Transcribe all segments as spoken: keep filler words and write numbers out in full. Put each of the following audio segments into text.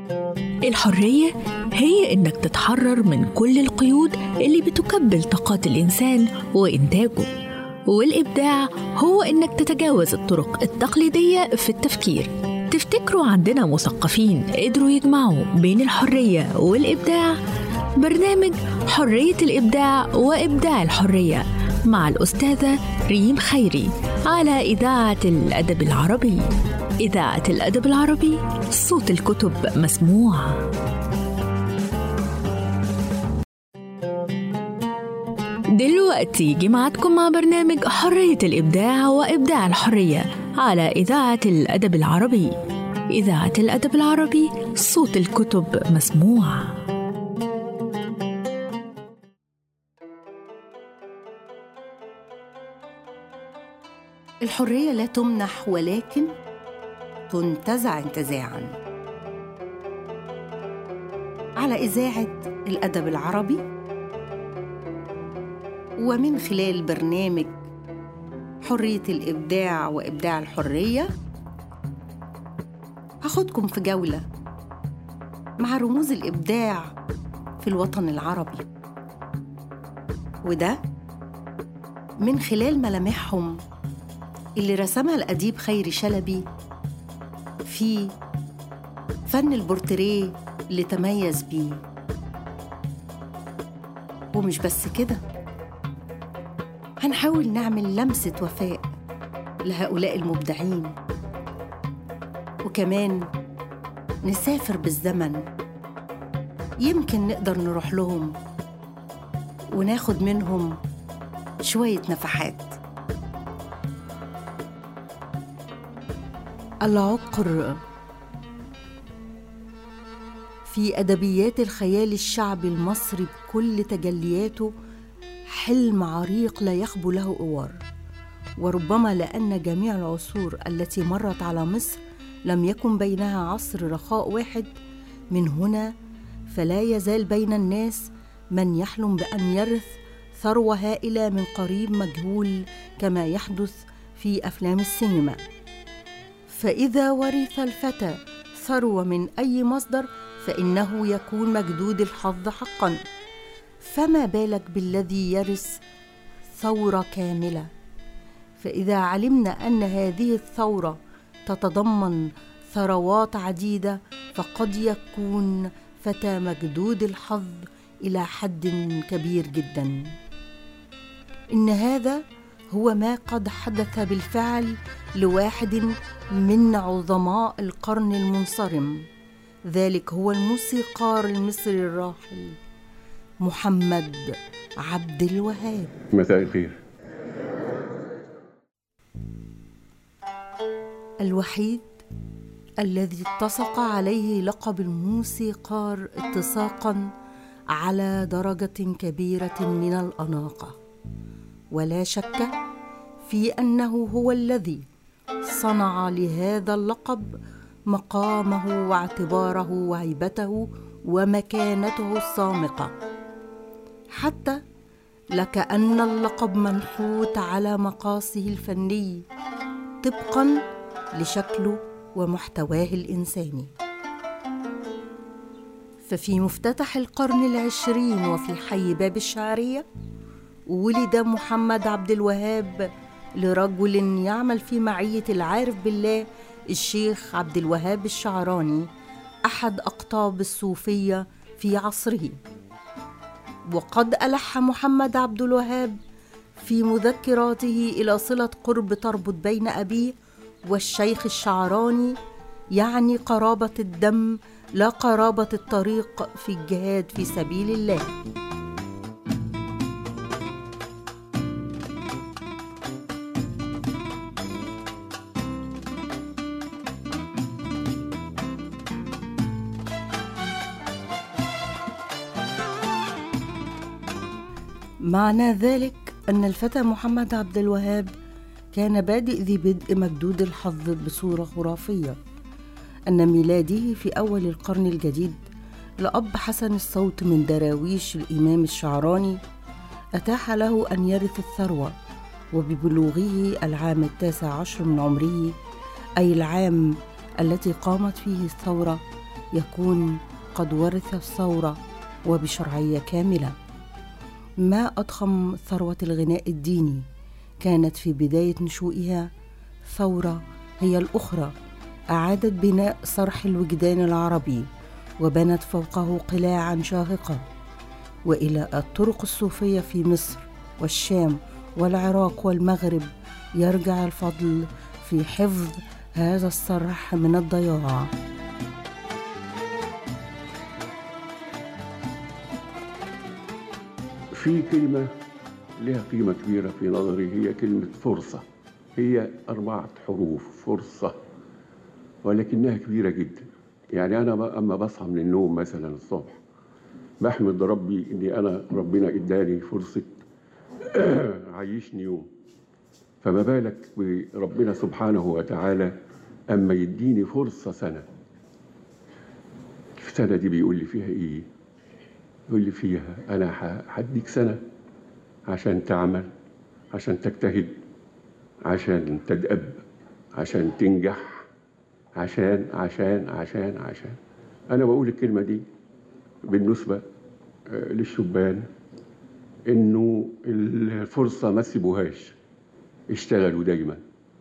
الحرية هي إنك تتحرر من كل القيود اللي بتكبل طاقات الإنسان وإنتاجه، والإبداع هو إنك تتجاوز الطرق التقليدية في التفكير. تفتكروا عندنا مثقفين قدروا يجمعوا بين الحرية والإبداع؟ برنامج حرية الإبداع وإبداع الحرية مع الأستاذة ريم خيري على إذاعة الأدب العربي. إذاعة الأدب العربي، صوت الكتب مسموع. دلوقتي جمعتكم مع برنامج حرية الإبداع وإبداع الحرية على إذاعة الأدب العربي. إذاعة الأدب العربي، صوت الكتب مسموع. الحرية لا تمنح ولكن تنتزع انتزاعاً. على إذاعة الأدب العربي ومن خلال برنامج حرية الإبداع وإبداع الحرية هاخدكم في جولة مع رموز الإبداع في الوطن العربي، وده من خلال ملامحهم اللي رسمها الأديب خيري شلبي في فن البورتريه اللي تميز بيه. ومش بس كده، هنحاول نعمل لمسة وفاء لهؤلاء المبدعين، وكمان نسافر بالزمن، يمكن نقدر نروح لهم وناخد منهم شوية نفحات. العقر في أدبيات الخيال الشعبي المصري بكل تجلياته حلم عريق لا يخبو له أوار، وربما لأن جميع العصور التي مرت على مصر لم يكن بينها عصر رخاء واحد. من هنا فلا يزال بين الناس من يحلم بأن يرث ثروة هائلة من قريب مجهول كما يحدث في أفلام السينما. فإذا ورث الفتى ثروة من أي مصدر فإنه يكون مجدود الحظ حقا، فما بالك بالذي يرث ثورة كاملة؟ فإذا علمنا أن هذه الثورة تتضمن ثروات عديدة فقد يكون فتى مجدود الحظ إلى حد كبير جدا. إن هذا هو ما قد حدث بالفعل لواحد من عظماء القرن المنصرم، ذلك هو الموسيقار المصري الراحل محمد عبد الوهاب. مساء الخير. الوحيد الذي اتسق عليه لقب الموسيقار اتساقا على درجة كبيرة من الأناقة، ولا شك في أنه هو الذي صنع لهذا اللقب مقامه واعتباره وهيبته ومكانته الصامقة، حتى لكأن اللقب منحوت على مقاسه الفني طبقاً لشكله ومحتواه الإنساني. ففي مفتتح القرن العشرين وفي حي باب الشعرية ولد محمد عبد الوهاب لرجل يعمل في معية العارف بالله الشيخ عبد الوهاب الشعراني، أحد أقطاب الصوفية في عصره. وقد ألح محمد عبد الوهاب في مذكراته إلى صلة قرب تربط بين أبيه والشيخ الشعراني، يعني قرابة الدم لا قرابة الطريق في الجهاد في سبيل الله. معنى ذلك أن الفتى محمد عبد الوهاب كان بادئ ذي بدء مجدود الحظ بصورة خرافية، أن ميلاده في أول القرن الجديد لأب حسن الصوت من دراويش الإمام الشعراني أتاح له أن يرث الثروة، وببلوغه العام التاسع عشر من عمره، أي العام التي قامت فيه الثورة، يكون قد ورث الثورة وبشرعية كاملة. ما أضخم ثروة الغناء الديني كانت في بداية نشوئها ثورة هي الأخرى أعادت بناء صرح الوجدان العربي وبنت فوقه قلاعا شاهقة. وإلى الطرق الصوفية في مصر والشام والعراق والمغرب يرجع الفضل في حفظ هذا الصرح من الضياع. في كلمة لها قيمة كبيرة في نظري، هي كلمة فرصة. هي أربعة حروف، فرصة، ولكنها كبيرة جدا. يعني أنا أما بصحى من النوم مثلا الصبح بحمد ربي إني أنا ربنا إداني فرصة عيشني يوم، فما بالك بربنا سبحانه وتعالى أما يديني فرصة سنة. السنة دي بيقول لي فيها إيه؟ يقول لي فيها أنا هديك سنة عشان تعمل، عشان تجتهد، عشان تدأب، عشان تنجح، عشان عشان عشان عشان أنا بقول الكلمة دي بالنسبة للشبان إنه الفرصة ما تسيبوهاش، اشتغلوا دايما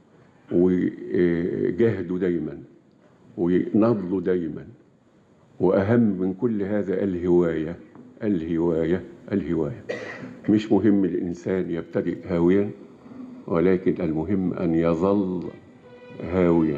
وجاهدوا دايما ونضلوا دايما، وأهم من كل هذا الهواية الهواية الهواية. مش مهم الإنسان يبتدئ هاويا، ولكن المهم أن يظل هاويا.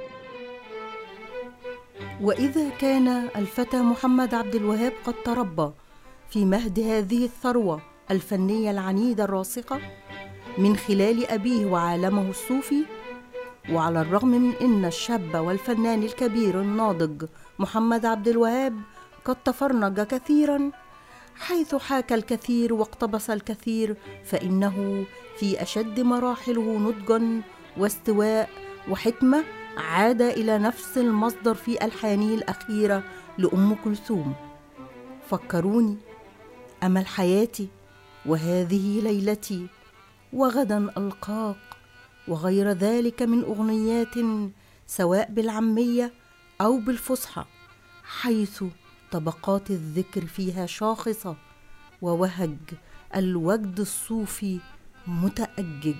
وإذا كان الفتى محمد عبد الوهاب قد تربى في مهد هذه الثروة الفنية العنيدة الراسخة من خلال أبيه وعالمه الصوفي، وعلى الرغم من أن الشاب والفنان الكبير الناضج محمد عبد الوهاب قد تفرنج كثيرا حيث حاكى الكثير واقتبس الكثير، فإنه في أشد مراحله نضجا واستواء وحكمة عاد إلى نفس المصدر في ألحانه الأخيرة لأم كلثوم: فكروني، أمل حياتي، وهذه ليلتي، وغدا ألقاك، وغير ذلك من أغنيات سواء بالعامية أو بالفصحى، حيث طبقات الذكر فيها شاخصة ووهج الوجد الصوفي متأجج.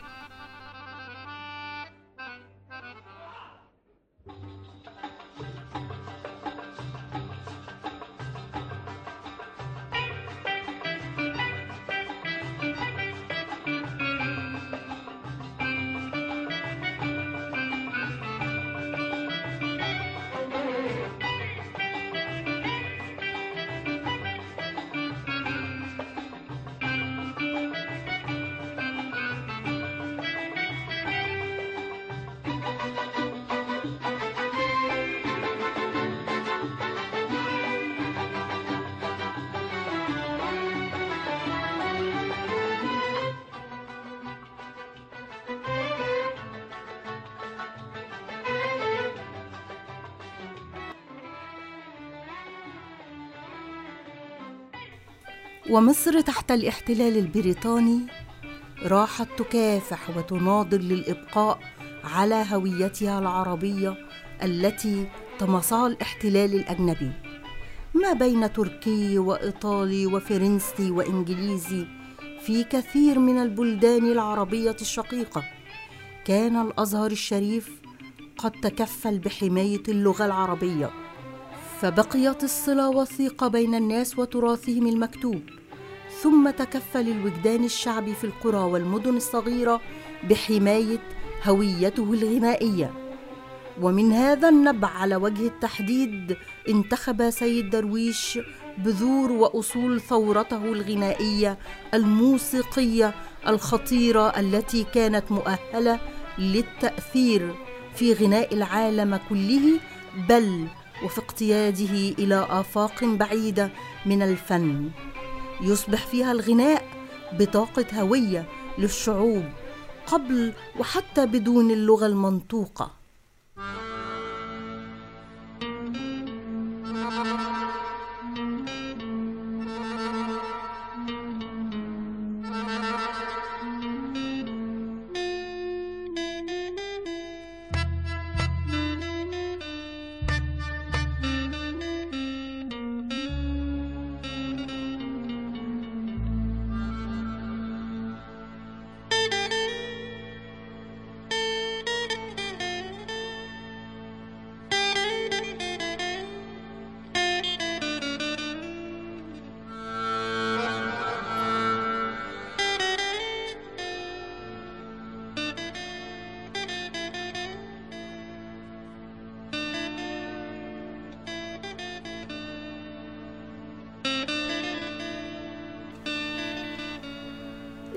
ومصر تحت الاحتلال البريطاني راحت تكافح وتناضل للإبقاء على هويتها العربية التي طمسها الاحتلال الأجنبي. ما بين تركي وإيطالي وفرنسي وإنجليزي في كثير من البلدان العربية الشقيقة، كان الأزهر الشريف قد تكفل بحماية اللغة العربية، فبقيت الصلة وثيقة بين الناس وتراثهم المكتوب. ثم تكفل الوجدان الشعبي في القرى والمدن الصغيرة بحماية هويته الغنائية. ومن هذا النبع على وجه التحديد انتخب سيد درويش بذور وأصول ثورته الغنائية الموسيقية الخطيرة التي كانت مؤهلة للتأثير في غناء العالم كله، بل وفي اقتياده إلى آفاق بعيدة من الفن، يصبح فيها الغناء بطاقة هوية للشعوب قبل وحتى بدون اللغة المنطوقة.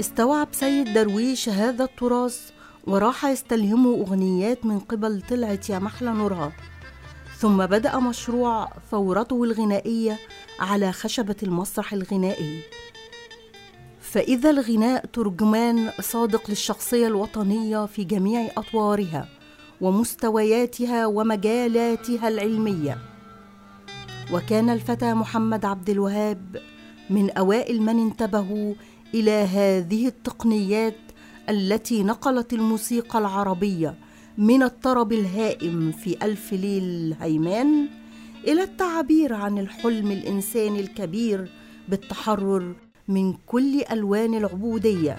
استوعب سيد درويش هذا التراث وراح يستلهمه أغنيات من قبل طلعة يا محلى نورها، ثم بدأ مشروع ثورته الغنائية على خشبة المسرح الغنائي. فإذا الغناء ترجمان صادق للشخصية الوطنية في جميع أطوارها ومستوياتها ومجالاتها العلمية. وكان الفتى محمد عبد الوهاب من أوائل من انتبهوا إلى هذه التقنيات التي نقلت الموسيقى العربية من الطرب الهائم في ألف ليل هيمان إلى التعبير عن الحلم الإنساني الكبير بالتحرر من كل ألوان العبودية.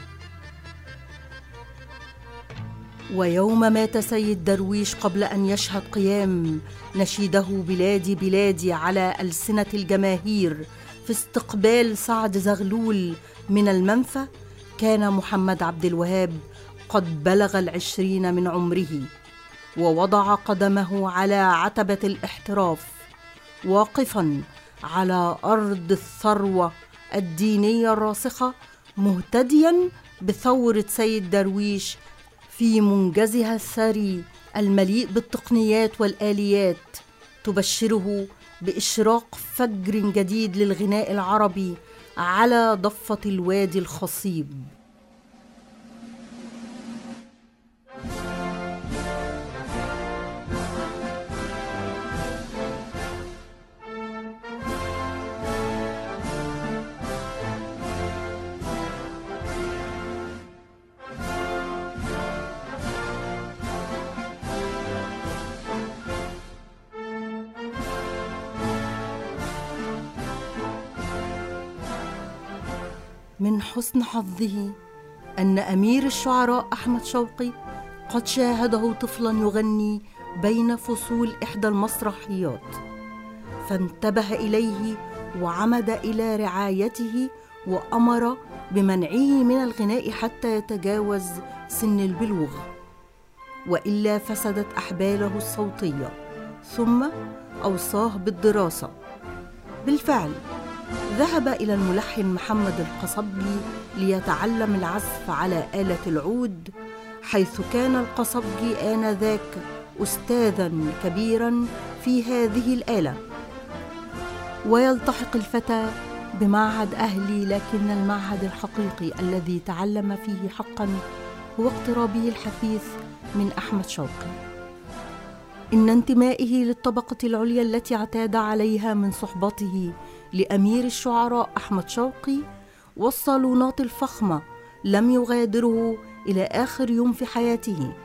ويوم مات سيد درويش قبل أن يشهد قيام نشيده بلادي بلادي على ألسنة الجماهير في استقبال سعد زغلول من المنفى، كان محمد عبد الوهاب قد بلغ العشرين من عمره، ووضع قدمه على عتبة الاحتراف، واقفاً على أرض الثروة الدينية الراسخة، مهتدياً بثورة سيد درويش في منجزها الثري المليء بالتقنيات والآليات، تبشره بإشراق فجر جديد للغناء العربي على ضفة الوادي الخصيب. من حسن حظه أن أمير الشعراء أحمد شوقي قد شاهده طفلا يغني بين فصول إحدى المسرحيات، فانتبه إليه وعمد إلى رعايته وأمر بمنعه من الغناء حتى يتجاوز سن البلوغ، وإلا فسدت أحباله الصوتية، ثم أوصاه بالدراسة. بالفعل ذهب إلى الملحن محمد القصبجي ليتعلم العزف على آلة العود، حيث كان القصبجي آنذاك أستاذاً كبيراً في هذه الآلة. ويلتحق الفتى بمعهد أهلي، لكن المعهد الحقيقي الذي تعلم فيه حقاً هو اقترابه الحثيث من أحمد شوقي. إن انتمائه للطبقة العليا التي اعتاد عليها من صحبته لأمير الشعراء أحمد شوقي والصالونات الفخمة لم يغادره إلى آخر يوم في حياته.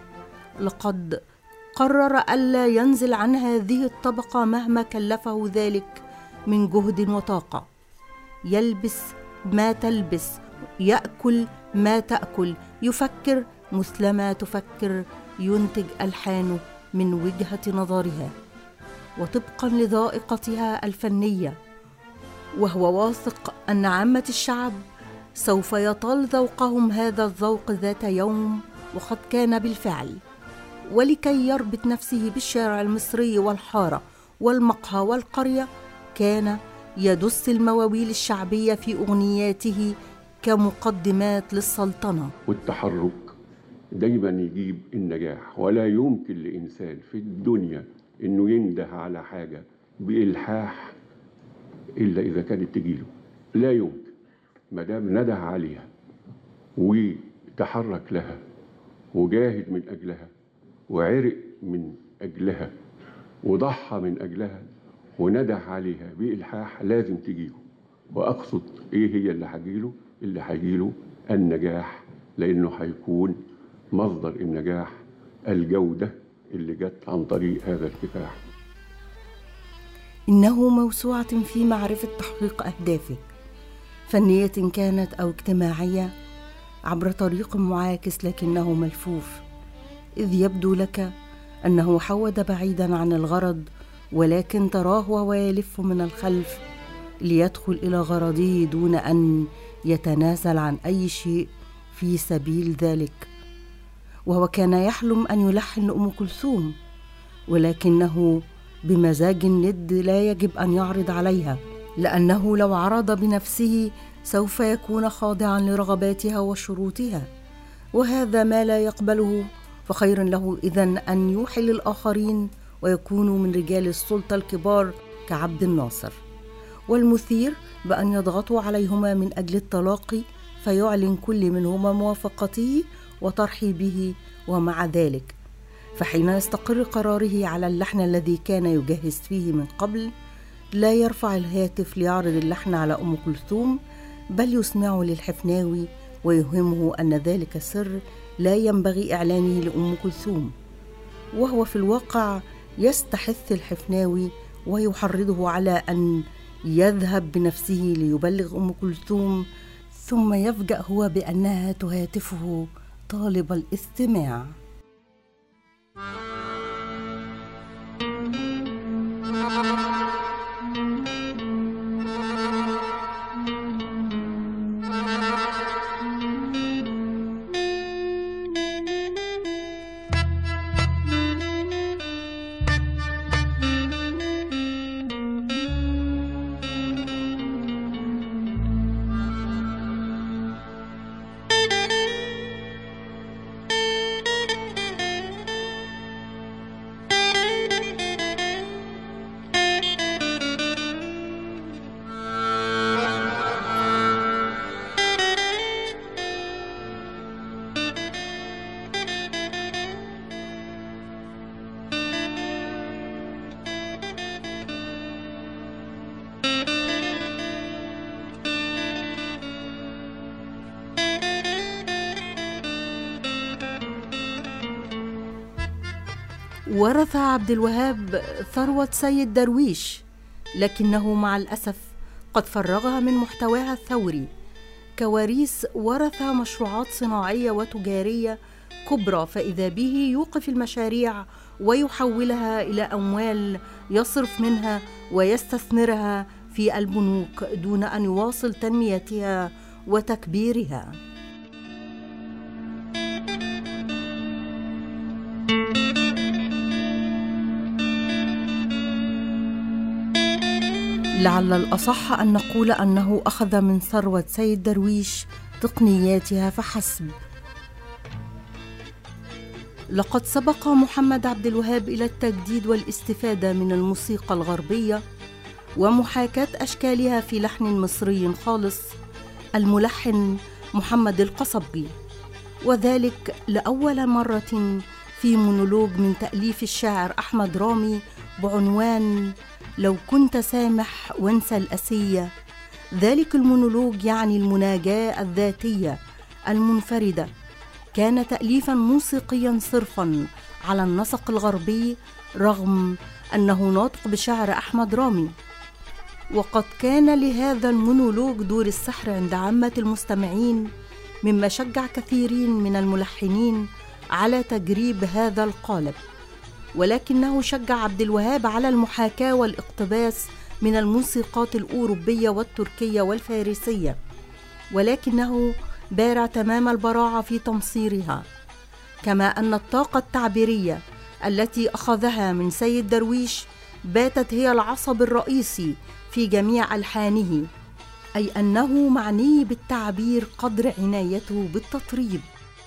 لقد قرر ألا ينزل عن هذه الطبقة مهما كلفه ذلك من جهد وطاقة. يلبس ما تلبس، يأكل ما تأكل، يفكر مثلما تفكر، ينتج ألحانه من وجهة نظرها وطبقا لذائقتها الفنية، وهو واثق أن عامة الشعب سوف يطال ذوقهم هذا الذوق ذات يوم، وقد كان بالفعل. ولكي يربط نفسه بالشارع المصري والحارة والمقهى والقرية، كان يدس المواويل الشعبية في أغنياته كمقدمات للسلطنة. والتحرك دايما يجيب النجاح، ولا يمكن لإنسان في الدنيا إنه ينده على حاجة بإلحاح إلا إذا كانت تجيله. لا يمكن، ما دام نده عليها وتحرك لها وجاهد من أجلها وعرق من أجلها وضحى من أجلها ونده عليها بإلحاح، لازم تجيله. وأقصد إيه هي اللي هجيله؟ اللي هجيله النجاح، لأنه هيكون مصدر النجاح الجودة اللي جت عن طريق هذا الكفاح. إنه موسوعة في معرفة تحقيق أهدافه، فنية كانت أو اجتماعية، عبر طريق معاكس لكنه ملفوف، إذ يبدو لك أنه حود بعيدا عن الغرض، ولكن تراه وهو يلف من الخلف ليدخل إلى غرضه دون أن يتنازل عن أي شيء في سبيل ذلك. وهو كان يحلم أن يلحن لأم كلثوم، ولكنه بمزاج الند لا يجب أن يعرض عليها، لأنه لو عرض بنفسه سوف يكون خاضعا لرغباتها وشروطها، وهذا ما لا يقبله، فخير له إذن أن يوحي للآخرين ويكونوا من رجال السلطة الكبار كعبد الناصر، والمثير بأن يضغطوا عليهما من أجل التلاقي، فيعلن كل منهما موافقته وترحيبه. ومع ذلك فحين يستقر قراره على اللحن الذي كان يجهز فيه من قبل، لا يرفع الهاتف ليعرض اللحن على أم كلثوم، بل يسمعه للحفناوي ويوهمه أن ذلك سر لا ينبغي إعلانه لأم كلثوم، وهو في الواقع يستحث الحفناوي ويحرضه على أن يذهب بنفسه ليبلغ أم كلثوم، ثم يفجأ هو بأنها تهاتفه طالب الاستماع. ورث عبد الوهاب ثروة سيد درويش، لكنه مع الأسف قد فرغها من محتواها الثوري. كواريث ورث مشروعات صناعية وتجارية كبرى، فإذا به يوقف المشاريع ويحولها إلى أموال يصرف منها ويستثمرها في البنوك دون أن يواصل تنميتها وتكبيرها. لعل الأصح أن نقول أنه أخذ من ثروة سيد درويش تقنياتها فحسب. لقد سبق محمد عبد الوهاب إلى التجديد والاستفادة من الموسيقى الغربية ومحاكاة أشكالها في لحن مصري خالص، الملحن محمد القصبجي، وذلك لأول مرة في مونولوج من تأليف الشاعر أحمد رامي بعنوان لو كنت سامح وانسى الأسية. ذلك المونولوج يعني المناجاة الذاتية المنفردة، كان تأليفا موسيقيا صرفا على النسق الغربي، رغم أنه ناطق بشعر أحمد رامي. وقد كان لهذا المونولوج دور السحر عند عامة المستمعين، مما شجع كثيرين من الملحنين على تجريب هذا القالب. ولكنه شجع عبد الوهاب على المحاكاة والاقتباس من الموسيقات الأوروبية والتركية والفارسية، ولكنه بارع تمام البراعة في تمصيرها، كما أن الطاقة التعبيرية التي أخذها من سيد درويش باتت هي العصب الرئيسي في جميع ألحانه، أي أنه معني بالتعبير قدر عنايته بالتطريب.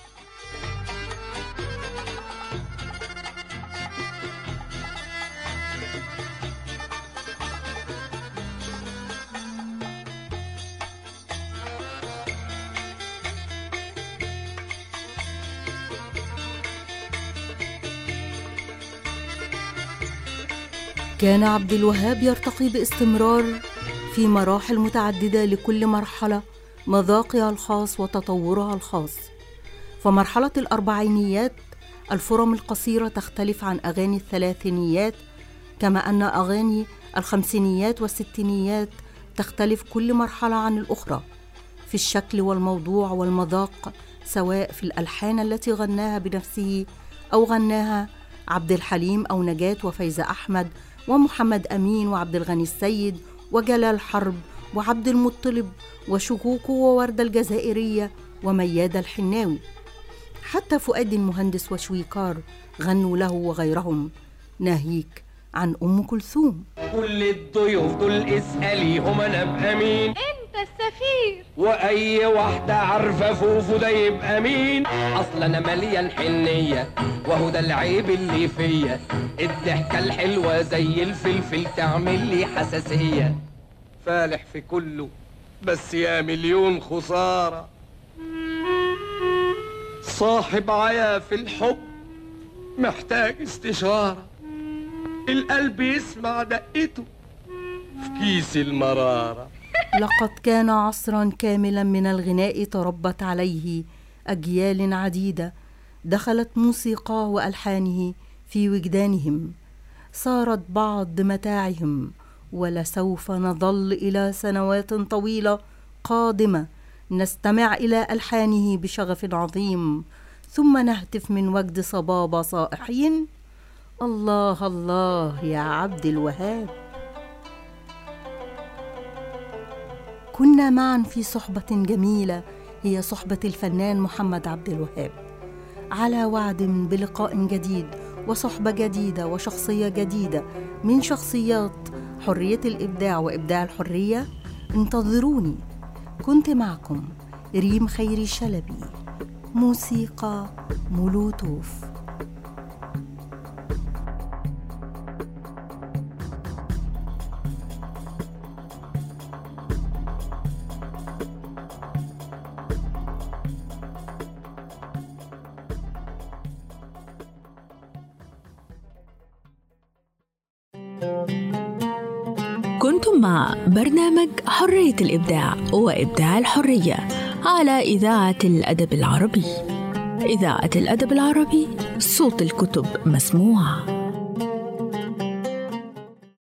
كان عبد الوهاب يرتقي باستمرار في مراحل متعددة، لكل مرحلة مذاقها الخاص وتطورها الخاص. فمرحلة الأربعينيات الفرم القصيرة تختلف عن أغاني الثلاثينيات، كما أن أغاني الخمسينيات والستينيات تختلف كل مرحلة عن الأخرى في الشكل والموضوع والمذاق، سواء في الألحان التي غناها بنفسه أو غناها عبد الحليم أو نجاة وفايزة أحمد ومحمد أمين وعبد الغني السيد وجلال حرب وعبد المطلب وشكوكو ووردة الجزائرية وميادة الحناوي. حتى فؤاد المهندس وشويكار غنوا له وغيرهم، ناهيك عن أم كلثوم. كل الضيوف دول اسأليهم أنا أبقى مين؟ أنت السفير غفير. واي واحدة عارفة فوفو ده يبقى مين؟ اصل انا مليان حنية وهو ده العيب اللي فيا، الضحكة الحلوة زي الفلفل تعمل لي حساسية. فالح في كله بس يا مليون خسارة، صاحب عيا في الحب محتاج استشارة، القلب يسمع دقته في كيس المرارة. لقد كان عصرا كاملا من الغناء تربت عليه أجيال عديدة، دخلت موسيقى وألحانه في وجدانهم، صارت بعض متاعهم، ولسوف نظل إلى سنوات طويلة قادمة نستمع إلى ألحانه بشغف عظيم، ثم نهتف من وجد صبابة صائحين: الله الله يا عبد الوهاب. كنا معا في صحبة جميلة هي صحبة الفنان محمد عبد الوهاب، على وعد بلقاء جديد وصحبة جديدة وشخصية جديدة من شخصيات حرية الإبداع وإبداع الحرية. انتظروني. كنت معكم ريم خيري شلبي، موسيقى مولوتوف. كنتم مع برنامج حرية الإبداع وإبداع الحرية على إذاعة الأدب العربي. إذاعة الأدب العربي، صوت الكتب مسموع.